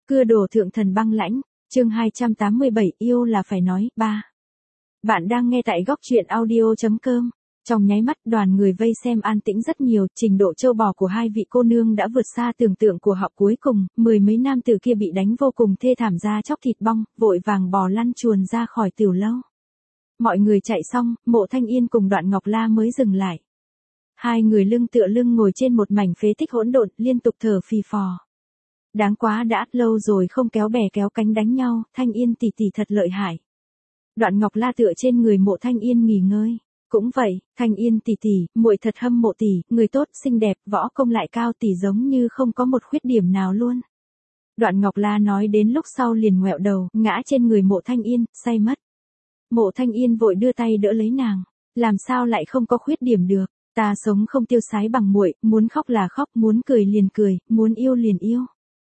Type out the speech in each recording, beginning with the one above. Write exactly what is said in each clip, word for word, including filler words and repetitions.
Cưa đổ thượng thần băng lãnh, chương hai trăm tám mươi bảy yêu là phải nói, ba. Bạn đang nghe tại góc truyện audio.com. Trong nháy mắt đoàn người vây xem an tĩnh rất nhiều, trình độ trâu bò của hai vị cô nương đã vượt xa tưởng tượng của họ cuối cùng, mười mấy nam tử kia bị đánh vô cùng thê thảm ra chóc thịt bong, vội vàng bò lăn chuồn ra khỏi tiểu lâu. Mọi người chạy xong, Mộ Thanh Yên cùng Đoạn Ngọc La mới dừng lại. Hai người lưng tựa lưng ngồi trên một mảnh phế tích hỗn độn, liên tục thở phì phò. Đáng quá đã lâu rồi không kéo bè kéo cánh đánh nhau, Thanh Yên tỷ tỷ thật lợi hại. Đoạn Ngọc La tựa trên người Mộ Thanh Yên nghỉ ngơi. Cũng vậy, Thanh Yên tỷ tỷ, muội thật hâm mộ tỷ, người tốt, xinh đẹp, võ công lại cao, tỷ giống như không có một khuyết điểm nào luôn. Đoạn Ngọc La nói đến lúc sau liền ngoẹo đầu, ngã trên người Mộ Thanh Yên, say mất. Mộ Thanh Yên vội đưa tay đỡ lấy nàng, làm sao lại không có khuyết điểm được, ta sống không tiêu sái bằng muội, muốn khóc là khóc, muốn cười liền cười, muốn yêu liền yêu.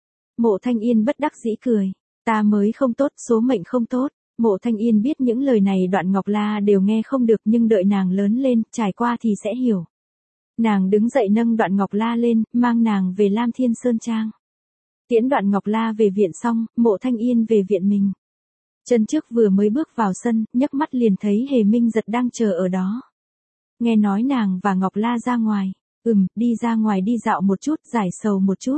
Mộ Thanh Yên bất đắc dĩ cười, ta mới không tốt, số mệnh không tốt. Mộ Thanh Yên biết những lời này Đoạn Ngọc La đều nghe không được, nhưng đợi nàng lớn lên, trải qua thì sẽ hiểu. Nàng đứng dậy nâng Đoạn Ngọc La lên, mang nàng về Lam Thiên Sơn Trang. Tiễn Đoạn Ngọc La về viện xong, Mộ Thanh Yên về viện mình. Chân trước vừa mới bước vào sân, nhấc mắt liền thấy Hề Minh Giật đang chờ ở đó. Nghe nói nàng và Ngọc La ra ngoài, ừm, đi ra ngoài đi dạo một chút, giải sầu một chút.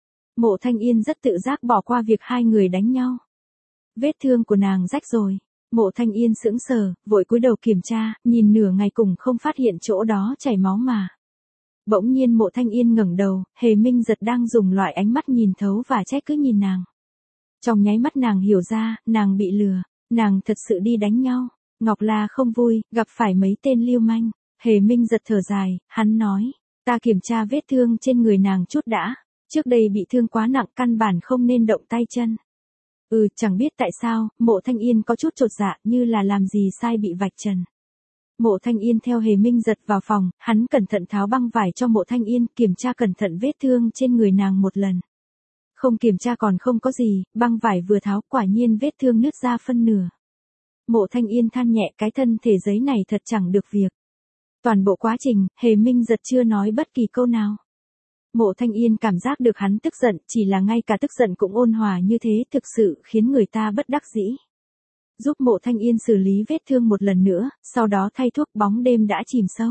Mộ Thanh Yên rất tự giác bỏ qua việc hai người đánh nhau. Vết thương của nàng rách rồi. Mộ Thanh Yên sững sờ, vội cúi đầu kiểm tra, nhìn nửa ngày cùng không phát hiện chỗ đó chảy máu mà. Bỗng nhiên Mộ Thanh Yên ngẩng đầu, Hề Minh Giật đang dùng loại ánh mắt nhìn thấu và trách cứ nhìn nàng. Trong nháy mắt nàng hiểu ra, nàng bị lừa, nàng thật sự đi đánh nhau. Ngọc La không vui, gặp phải mấy tên lưu manh. Hề Minh Giật thở dài, hắn nói, ta kiểm tra vết thương trên người nàng chút đã, trước đây bị thương quá nặng căn bản không nên động tay chân. Ừ, chẳng biết tại sao, Mộ Thanh Yên có chút chột dạ, như là làm gì sai bị vạch trần. Mộ Thanh Yên theo Hề Minh Giật vào phòng, hắn cẩn thận tháo băng vải cho Mộ Thanh Yên, kiểm tra cẩn thận vết thương trên người nàng một lần. Không kiểm tra còn không có gì, băng vải vừa tháo, quả nhiên vết thương nứt ra phân nửa. Mộ Thanh Yên than nhẹ, cái thân thể giấy này thật chẳng được việc. Toàn bộ quá trình, Hề Minh Giật chưa nói bất kỳ câu nào. Mộ Thanh Yên cảm giác được hắn tức giận, chỉ là ngay cả tức giận cũng ôn hòa như thế, thực sự khiến người ta bất đắc dĩ. Giúp Mộ Thanh Yên xử lý vết thương một lần nữa, sau đó thay thuốc, bóng đêm đã chìm sâu.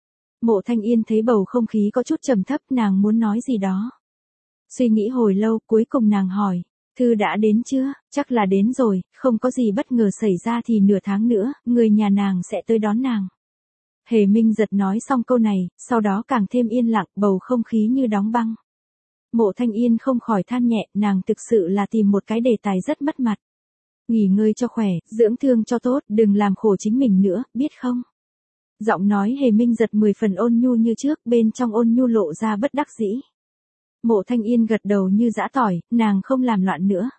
Mộ Thanh Yên thấy bầu không khí có chút trầm thấp, nàng muốn nói gì đó. Suy nghĩ hồi lâu, cuối cùng nàng hỏi, Thư đã đến chưa? Chắc là đến rồi, không có gì bất ngờ xảy ra thì nửa tháng nữa, người nhà nàng sẽ tới đón nàng. Hề Minh Giật nói xong câu này, sau đó càng thêm yên lặng, bầu không khí như đóng băng. Mộ Thanh Yên không khỏi than nhẹ, nàng thực sự là tìm một cái đề tài rất mất mặt. Nghỉ ngơi cho khỏe, dưỡng thương cho tốt, đừng làm khổ chính mình nữa, biết không? Giọng nói Hề Minh Giật mười phần ôn nhu như trước, bên trong ôn nhu lộ ra bất đắc dĩ. Mộ Thanh Yên gật đầu như giã tỏi, nàng không làm loạn nữa.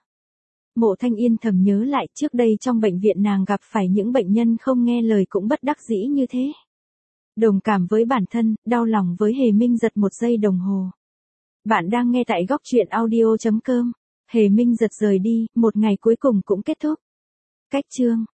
Mộ Thanh Yên thầm nhớ lại, trước đây trong bệnh viện nàng gặp phải những bệnh nhân không nghe lời cũng bất đắc dĩ như thế. Đồng cảm với bản thân, đau lòng với Hề Minh Giật một giây đồng hồ. Bạn đang nghe tại góc truyện audio.com. Hề Minh Giật rời đi, một ngày cuối cùng cũng kết thúc. Cách chương